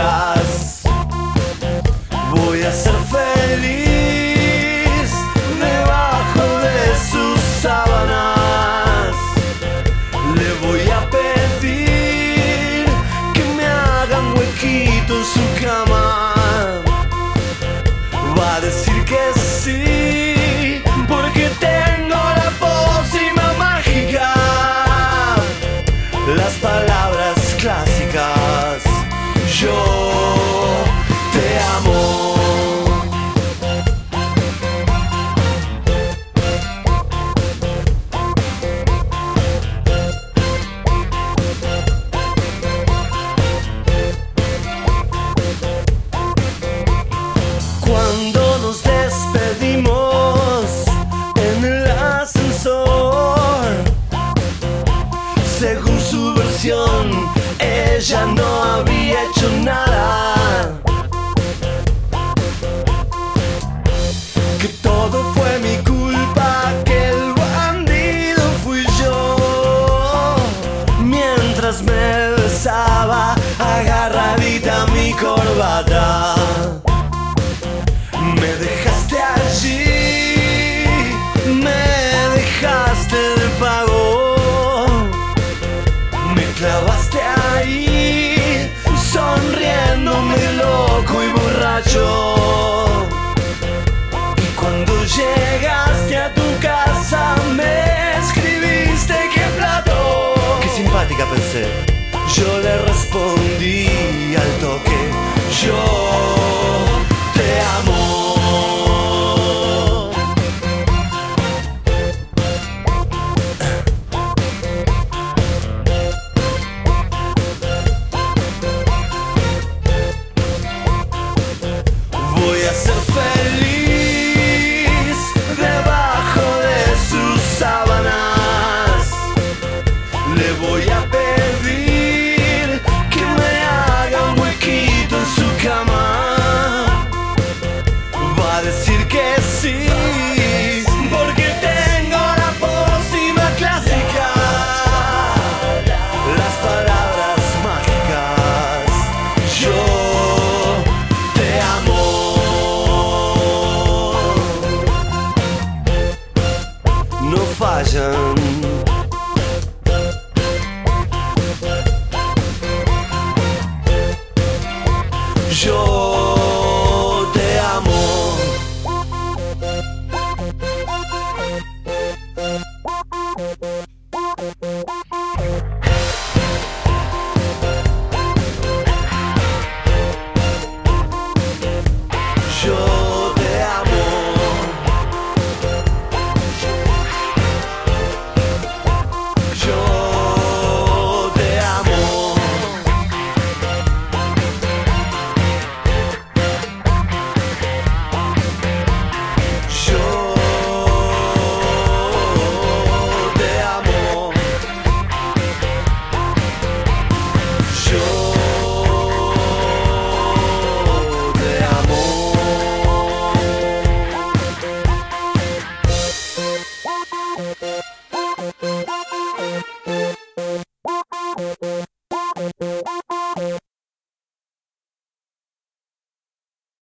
mágicas. Voy a ser feliz debajo de sus sábanas. Le voy a pedir que me hagan huequito en su cama. Va a decir que sí, porque tengo la pócima mágica. Las palabras clásicas. Yo te amo. Cuando nos despedimos en el ascensor, según su versión, ella no había hecho nada, que todo fue mi culpa, que el bandido fui yo, mientras me besaba agarradita mi corbata. Me dejaste allí, me dejaste de pago, me clavaste ahí, sonriéndome loco y borracho. Y cuando llegaste a tu casa me escribiste qué plato. Qué simpática, pensé. Yo le respondí al toque. Yo te amo. Voy a ser feliz debajo de sus sábanas. Le voy a pedir que me haga un huequito en su cama. Va a decir que sí, porque tengo la pócima clásica. Las palabras mágicas. Yo te amo. No fallan.